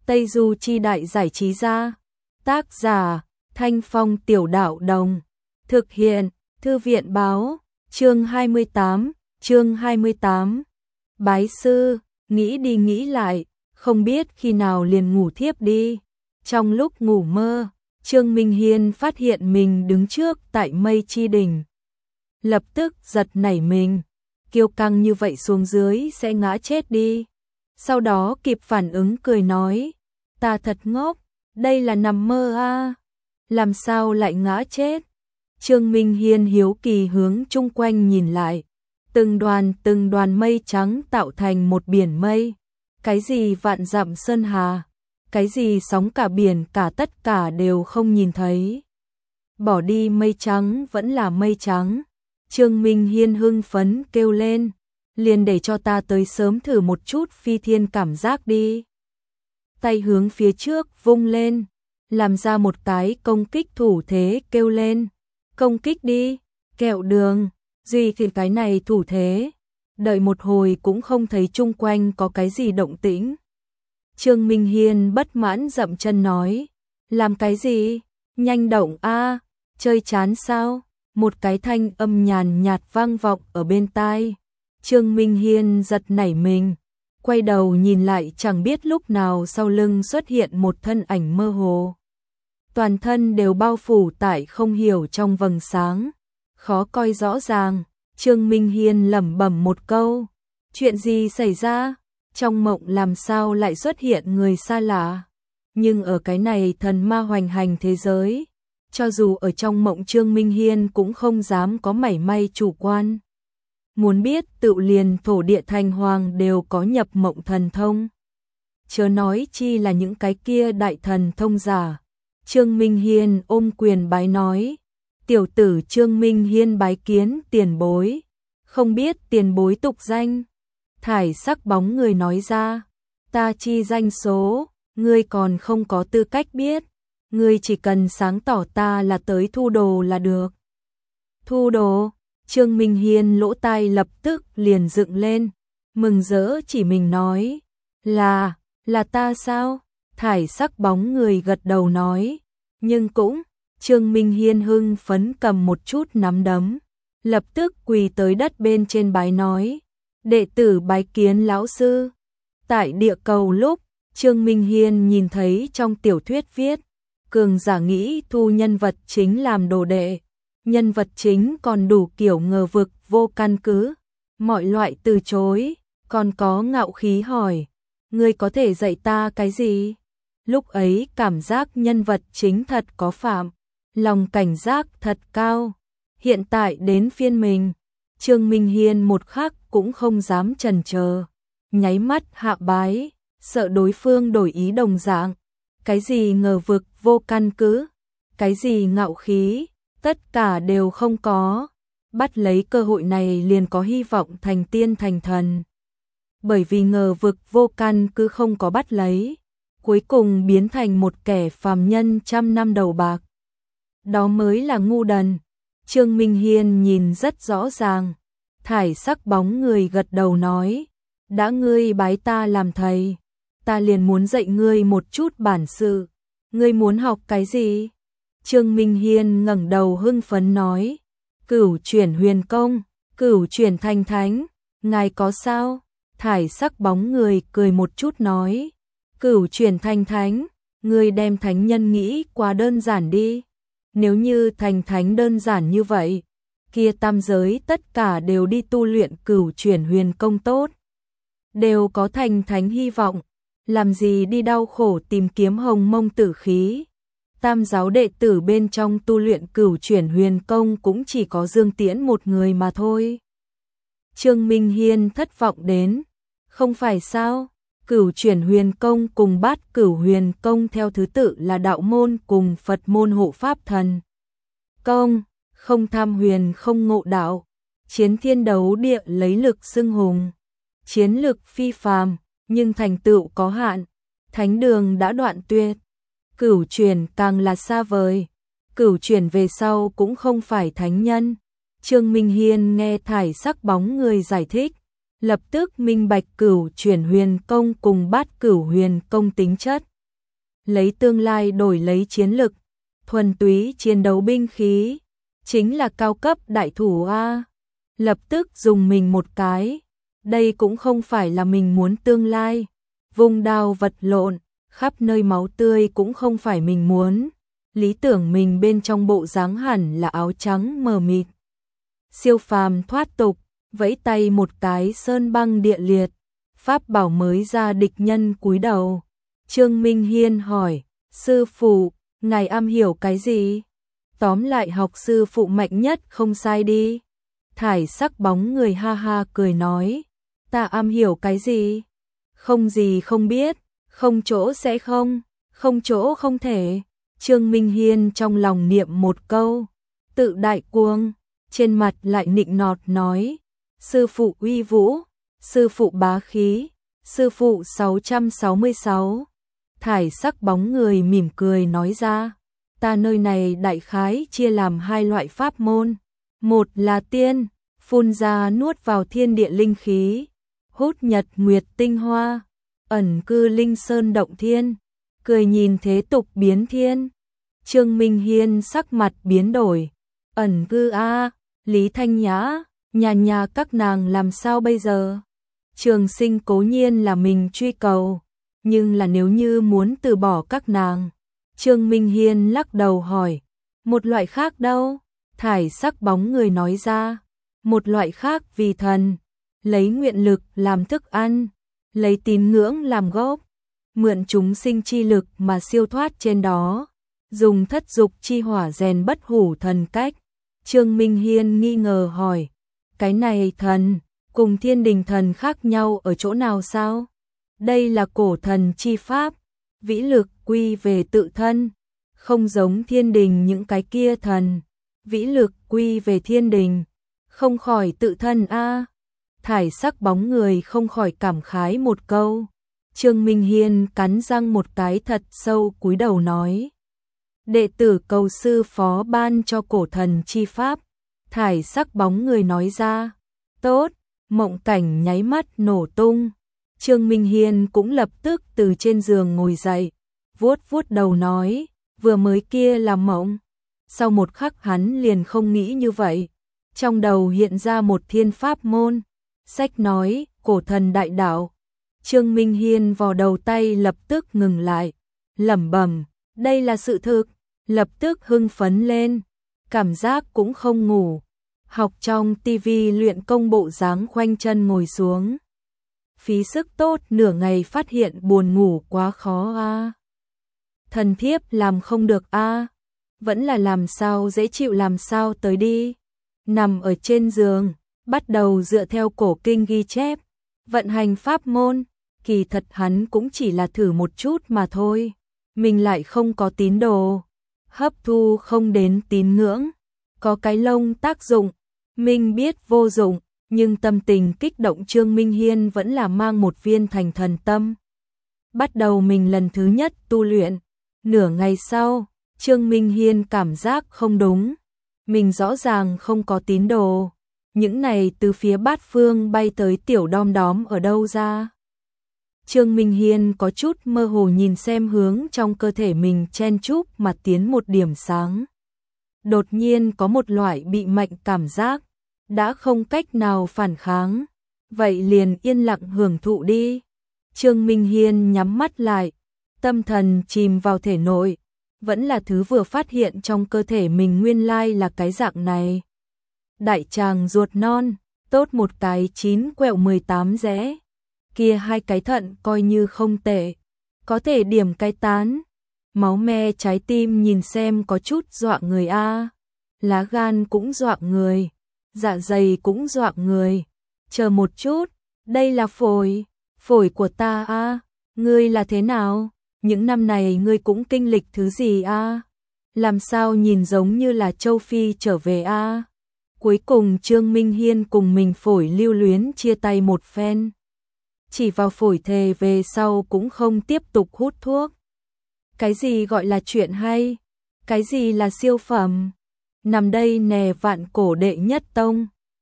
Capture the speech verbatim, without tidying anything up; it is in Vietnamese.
Tây Du Chi Đại Giải Trí Gia. Tác giả Thanh Phong Tiểu Đạo Đồng. Thực hiện Thư viện Báo. Chương hai mươi tám, chương hai mươi tám. Bái sư, nghĩ đi nghĩ lại, không biết khi nào liền ngủ thiếp đi. Trong lúc ngủ mơ, Trương Minh Hiên phát hiện mình đứng trước tại Mây Chi Đỉnh. Lập tức giật nảy mình, kiêu căng như vậy xuống dưới sẽ ngã chết đi. Sau đó kịp phản ứng cười nói, ta thật ngốc, đây là nằm mơ à, làm sao lại ngã chết. Trương Minh Hiên hiếu kỳ hướng chung quanh nhìn lại, từng đoàn từng đoàn mây trắng tạo thành một biển mây. Cái gì vạn dặm sơn hà, cái gì sóng cả biển cả tất cả đều không nhìn thấy. Bỏ đi mây trắng vẫn là mây trắng. Trương Minh Hiên hưng phấn kêu lên, liền để cho ta tới sớm thử một chút phi thiên cảm giác đi. Tay hướng phía trước vung lên, làm ra một cái công kích thủ thế kêu lên, công kích đi, kẹo đường, duy thì cái này thủ thế. Đợi một hồi cũng không thấy chung quanh có cái gì động tĩnh. Trương Minh Hiên bất mãn dậm chân nói, làm cái gì, nhanh động a, chơi chán sao. Một cái thanh âm nhàn nhạt vang vọng ở bên tai. Trương Minh Hiên giật nảy mình, quay đầu nhìn lại chẳng biết lúc nào sau lưng xuất hiện một thân ảnh mơ hồ. Toàn thân đều bao phủ tại không hiểu trong vầng sáng, khó coi rõ ràng. Trương Minh Hiên lẩm bẩm một câu, chuyện gì xảy ra, trong mộng làm sao lại xuất hiện người xa lạ. Nhưng ở cái này thần ma hoành hành thế giới, cho dù ở trong mộng Trương Minh Hiên cũng không dám có mảy may chủ quan. Muốn biết tự liền thổ địa thành hoàng đều có nhập mộng thần thông, chớ nói chi là những cái kia đại thần thông giả. Trương Minh Hiên ôm quyền bái nói, tiểu tử Trương Minh Hiên bái kiến tiền bối, không biết tiền bối tục danh. Thải sắc bóng người nói ra, ta chi danh số, ngươi còn không có tư cách biết, ngươi chỉ cần sáng tỏ ta là tới thu đồ là được. Thu đồ? Trương Minh Hiên lỗ tai lập tức liền dựng lên, mừng rỡ chỉ mình nói, là, là ta sao? Thải sắc bóng người gật đầu nói, nhưng cũng. Trương Minh Hiên hưng phấn cầm một chút nắm đấm, lập tức quỳ tới đất bên trên bái nói, đệ tử bái kiến lão sư. Tại địa cầu lúc, Trương Minh Hiên nhìn thấy trong tiểu thuyết viết, cường giả nghĩ thu nhân vật chính làm đồ đệ, nhân vật chính còn đủ kiểu ngờ vực vô căn cứ, mọi loại từ chối, còn có ngạo khí hỏi, ngươi có thể dạy ta cái gì? Lúc ấy cảm giác nhân vật chính thật có phạm, lòng cảnh giác thật cao. Hiện tại đến phiên mình, Trương Minh Hiên một khắc cũng không dám chần chờ, nháy mắt hạ bái, sợ đối phương đổi ý đồng dạng. Cái gì ngờ vực vô căn cứ, cái gì ngạo khí, tất cả đều không có. Bắt lấy cơ hội này liền có hy vọng thành tiên thành thần. Bởi vì ngờ vực vô căn cứ không có bắt lấy, cuối cùng biến thành một kẻ phàm nhân trăm năm đầu bạc. Đó mới là ngu đần. Trương Minh Hiên nhìn rất rõ ràng. Thải sắc bóng người gật đầu nói, đã ngươi bái ta làm thầy, ta liền muốn dạy ngươi một chút bản sự. Ngươi muốn học cái gì? Trương Minh Hiên ngẩng đầu hưng phấn nói, cửu chuyển huyền công, cửu chuyển thành thánh, ngài có sao? Thải sắc bóng người cười một chút nói, cửu chuyển thành thánh, ngươi đem thánh nhân nghĩ quá đơn giản đi. Nếu như thành thánh đơn giản như vậy, kia tam giới tất cả đều đi tu luyện cửu chuyển huyền công tốt, đều có thành thánh hy vọng, làm gì đi đau khổ tìm kiếm hồng mông tử khí. Tam giáo đệ tử bên trong tu luyện cửu chuyển huyền công cũng chỉ có Dương Tiễn một người mà thôi. Trương Minh Hiên thất vọng đến, không phải sao? Cửu chuyển huyền công cùng bát cửu huyền công theo thứ tự là đạo môn cùng Phật môn hộ pháp thần công, không tham huyền không ngộ đạo, chiến thiên đấu địa lấy lực xưng hùng, chiến lực phi phàm, nhưng thành tựu có hạn, thánh đường đã đoạn tuyệt. Cửu chuyển càng là xa vời, cửu chuyển về sau cũng không phải thánh nhân. Trương Minh Hiên nghe thải sắc bóng người giải thích, lập tức minh bạch cửu chuyển huyền công cùng bát cửu huyền công tính chất. lấy tương lai đổi lấy chiến lực, thuần túy chiến đấu binh khí, chính là cao cấp đại thủ a. Lập tức dùng mình một cái, đây cũng không phải là mình muốn tương lai, vung đao vật lộn, khắp nơi máu tươi cũng không phải mình muốn, lý tưởng mình bên trong bộ dáng hẳn là áo trắng mờ mịt. Siêu phàm thoát tục, vẫy tay một cái sơn băng địa liệt, pháp bảo mới ra địch nhân cúi đầu. Trương Minh Hiên hỏi, sư phụ, ngài am hiểu cái gì? Tóm lại học sư phụ mạnh nhất không sai đi. Thải sắc bóng người ha ha cười nói, ta am hiểu cái gì? Không gì không biết, không chỗ sẽ không, không chỗ không thể. Trương Minh Hiên trong lòng niệm một câu, tự đại cuồng, trên mặt lại nịnh nọt nói, sư phụ uy vũ, sư phụ bá khí, sư phụ sáu trăm sáu mươi sáu. Thải sắc bóng người mỉm cười nói ra, ta nơi này đại khái chia làm hai loại pháp môn, một là tiên, phun ra nuốt vào thiên địa linh khí, hút nhật nguyệt tinh hoa, ẩn cư linh sơn động thiên, cười nhìn thế tục biến thiên. Trương Minh Hiên sắc mặt biến đổi, ẩn cư a, Lý Thanh Nhã, nhà nhà các nàng làm sao bây giờ? Trường Sinh cố nhiên là mình truy cầu, nhưng là nếu như muốn từ bỏ các nàng. Trương Minh Hiên lắc đầu hỏi, một loại khác đâu? Thải sắc bóng người nói ra, một loại khác vì thần, lấy nguyện lực làm thức ăn, lấy tín ngưỡng làm gốc, mượn chúng sinh chi lực mà siêu thoát trên đó, dùng thất dục chi hỏa rèn bất hủ thần cách. Trương Minh Hiên nghi ngờ hỏi, cái này thần, cùng thiên đình thần khác nhau ở chỗ nào sao? Đây là cổ thần chi pháp, vĩ lực quy về tự thân, không giống thiên đình những cái kia thần, vĩ lực quy về thiên đình, không khỏi tự thân a. Thải sắc bóng người không khỏi cảm khái một câu. Trương Minh Hiên cắn răng một cái thật sâu cúi đầu nói, đệ tử cầu sư phó ban cho cổ thần chi pháp. Thải sắc bóng người nói ra, tốt, mộng cảnh nháy mắt nổ tung. Trương Minh Hiên cũng lập tức từ trên giường ngồi dậy, vuốt vuốt đầu nói, vừa mới kia là mộng. Sau một khắc hắn liền không nghĩ như vậy, trong đầu hiện ra một thiên pháp môn, sách nói, cổ thần đại đạo. Trương Minh Hiên vò đầu tay lập tức ngừng lại, lẩm bẩm, đây là sự thực, lập tức hưng phấn lên, cảm giác cũng không ngủ, học trong tivi luyện công bộ dáng khoanh chân ngồi xuống. Phí sức tốt nửa ngày phát hiện buồn ngủ quá khó a. Thần thiếp làm không được a, vẫn là làm sao dễ chịu làm sao tới đi. Nằm ở trên giường, bắt đầu dựa theo cổ kinh ghi chép, vận hành pháp môn, kỳ thật hắn cũng chỉ là thử một chút mà thôi. Mình lại không có tín đồ, hấp thu không đến tín ngưỡng, có cái lông tác dụng, mình biết vô dụng, nhưng tâm tình kích động Trương Minh Hiên vẫn là mang một viên thành thần tâm. Bắt đầu mình lần thứ nhất tu luyện, nửa ngày sau, Trương Minh Hiên cảm giác không đúng, mình rõ ràng không có tín đồ, những này từ phía bát phương bay tới tiểu đom đóm ở đâu ra. Trương Minh Hiên có chút mơ hồ nhìn xem hướng trong cơ thể mình chen chúc mà tiến một điểm sáng. Đột nhiên có một loại bị mạnh cảm giác, đã không cách nào phản kháng, vậy liền yên lặng hưởng thụ đi. Trương Minh Hiên nhắm mắt lại, tâm thần chìm vào thể nội, vẫn là thứ vừa phát hiện trong cơ thể mình nguyên lai là cái dạng này. Đại tràng ruột non, tốt một cái chín quẹo mười tám rẽ, kia hai cái thận coi như không tệ, có thể điểm cái tán. Máu me trái tim nhìn xem có chút dọa người a, lá gan cũng dọa người, dạ dày cũng dọa người. Chờ một chút, đây là phổi, phổi của ta a, ngươi là thế nào? Những năm này ngươi cũng kinh lịch thứ gì a? Làm sao nhìn giống như là châu Phi trở về a? Cuối cùng Trương Minh Hiên cùng mình phổi lưu luyến chia tay một phen. Chỉ vào phổi thề về sau cũng không tiếp tục hút thuốc. Cái gì gọi là chuyện hay? Cái gì là siêu phẩm? Nằm đây nè vạn cổ đệ nhất tông,